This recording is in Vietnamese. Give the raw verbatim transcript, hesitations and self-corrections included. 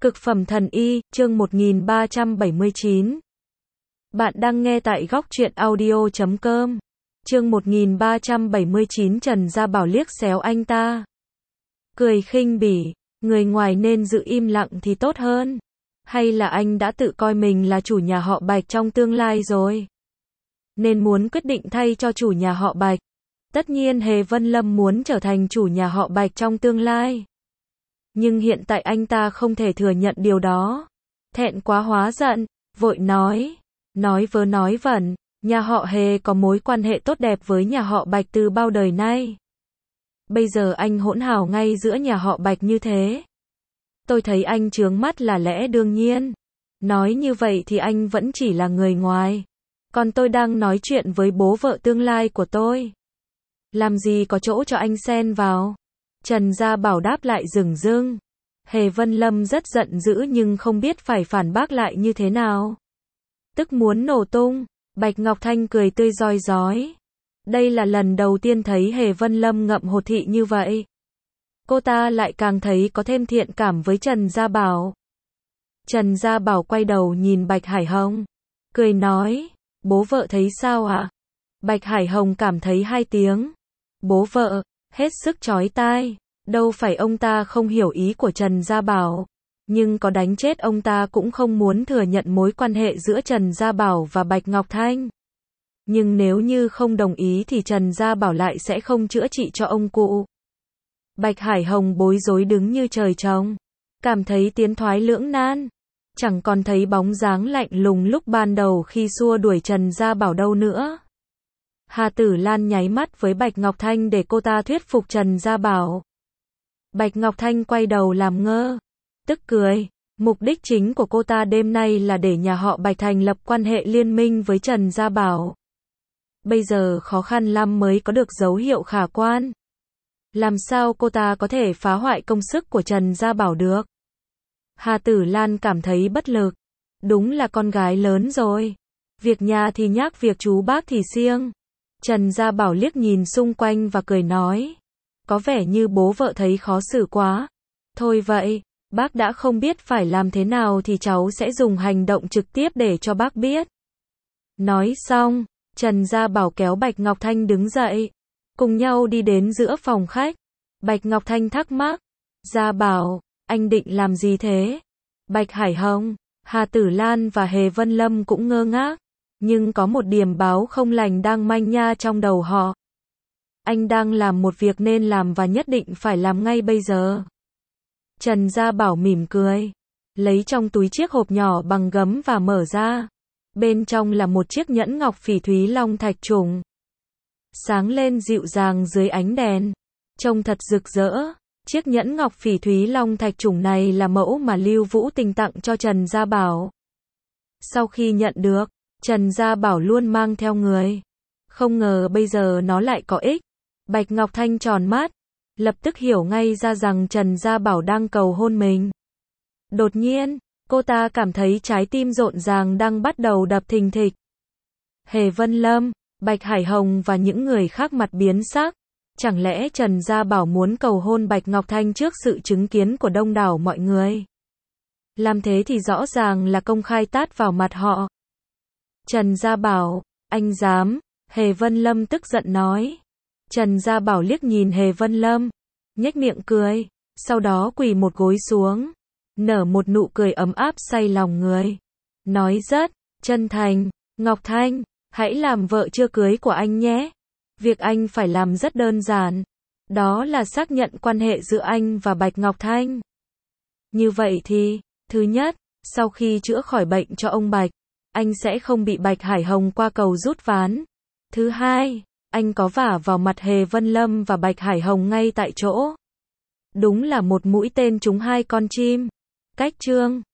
Cực phẩm thần y, chương một nghìn ba trăm bảy mươi chín. Bạn đang nghe tại góc truyện audio chấm com. Chương một nghìn ba trăm bảy mươi chín. Trần Gia Bảo liếc xéo anh ta, cười khinh bỉ, người ngoài nên giữ im lặng thì tốt hơn. Hay là anh đã tự coi mình là chủ nhà họ Bạch trong tương lai rồi, nên muốn quyết định thay cho chủ nhà họ Bạch. Tất nhiên Hề Vân Lâm muốn trở thành chủ nhà họ Bạch trong tương lai, nhưng hiện tại anh ta không thể thừa nhận điều đó. Thẹn quá hóa giận, vội nói, nói vớ nói vẩn, nhà họ Hề có mối quan hệ tốt đẹp với nhà họ Bạch từ bao đời nay. Bây giờ anh hỗn hào ngay giữa nhà họ Bạch như thế, tôi thấy anh chướng mắt là lẽ đương nhiên. Nói như vậy thì anh vẫn chỉ là người ngoài, còn tôi đang nói chuyện với bố vợ tương lai của tôi, làm gì có chỗ cho anh xen vào. Trần Gia Bảo đáp lại dửng dưng. Hề Vân Lâm rất giận dữ nhưng không biết phải phản bác lại như thế nào, tức muốn nổ tung. Bạch Ngọc Thanh cười tươi rói rói. Đây là lần đầu tiên thấy Hề Vân Lâm ngậm hột thị như vậy. Cô ta lại càng thấy có thêm thiện cảm với Trần Gia Bảo. Trần Gia Bảo quay đầu nhìn Bạch Hải Hồng, cười nói, bố vợ thấy sao ạ? Bạch Hải Hồng cảm thấy hai tiếng bố vợ hết sức chói tai. Đâu phải ông ta không hiểu ý của Trần Gia Bảo, nhưng có đánh chết ông ta cũng không muốn thừa nhận mối quan hệ giữa Trần Gia Bảo và Bạch Ngọc Thanh. Nhưng nếu như không đồng ý thì Trần Gia Bảo lại sẽ không chữa trị cho ông cụ. Bạch Hải Hồng bối rối đứng như trời trồng, cảm thấy tiến thoái lưỡng nan, chẳng còn thấy bóng dáng lạnh lùng lúc ban đầu khi xua đuổi Trần Gia Bảo đâu nữa. Hà Tử Lan nháy mắt với Bạch Ngọc Thanh để cô ta thuyết phục Trần Gia Bảo. Bạch Ngọc Thanh quay đầu làm ngơ, tức cười. Mục đích chính của cô ta đêm nay là để nhà họ Bạch thành lập quan hệ liên minh với Trần Gia Bảo. Bây giờ khó khăn lắm mới có được dấu hiệu khả quan. Làm sao cô ta có thể phá hoại công sức của Trần Gia Bảo được? Hà Tử Lan cảm thấy bất lực. Đúng là con gái lớn rồi, việc nhà thì nhác, việc chú bác thì siêng. Trần Gia Bảo liếc nhìn xung quanh và cười nói, có vẻ như bố vợ thấy khó xử quá. Thôi vậy, bác đã không biết phải làm thế nào thì cháu sẽ dùng hành động trực tiếp để cho bác biết. Nói xong, Trần Gia Bảo kéo Bạch Ngọc Thanh đứng dậy, cùng nhau đi đến giữa phòng khách. Bạch Ngọc Thanh thắc mắc, Gia Bảo, anh định làm gì thế? Bạch Hải Hồng, Hà Tử Lan và Hề Vân Lâm cũng ngơ ngác, nhưng có một điểm báo không lành đang manh nha trong đầu họ. Anh đang làm một việc nên làm và nhất định phải làm ngay bây giờ. Trần Gia Bảo mỉm cười, lấy trong túi chiếc hộp nhỏ bằng gấm và mở ra. Bên trong là một chiếc nhẫn ngọc phỉ thúy long thạch trùng, sáng lên dịu dàng dưới ánh đèn, trông thật rực rỡ. Chiếc nhẫn ngọc phỉ thúy long thạch trùng này là mẫu mà Lưu Vũ Tình tặng cho Trần Gia Bảo. Sau khi nhận được, Trần Gia Bảo luôn mang theo người, không ngờ bây giờ nó lại có ích. Bạch Ngọc Thanh tròn mắt, lập tức hiểu ngay ra rằng Trần Gia Bảo đang cầu hôn mình. Đột nhiên, cô ta cảm thấy trái tim rộn ràng đang bắt đầu đập thình thịch. Hề Vân Lâm, Bạch Hải Hồng và những người khác mặt biến sắc. Chẳng lẽ Trần Gia Bảo muốn cầu hôn Bạch Ngọc Thanh trước sự chứng kiến của đông đảo mọi người? Làm thế thì rõ ràng là công khai tát vào mặt họ. Trần Gia Bảo, anh dám? Hề Vân Lâm tức giận nói. Trần Gia Bảo liếc nhìn Hề Vân Lâm, nhếch miệng cười, sau đó quỳ một gối xuống, nở một nụ cười ấm áp say lòng người, nói rất chân thành, Ngọc Thanh, hãy làm vợ chưa cưới của anh nhé. Việc anh phải làm rất đơn giản, đó là xác nhận quan hệ giữa anh và Bạch Ngọc Thanh. Như vậy thì, thứ nhất, sau khi chữa khỏi bệnh cho ông Bạch, anh sẽ không bị Bạch Hải Hồng qua cầu rút ván. Thứ hai, anh có vả vào mặt Hề Vân Lâm và Bạch Hải Hồng ngay tại chỗ. Đúng là một mũi tên trúng hai con chim. Cách chương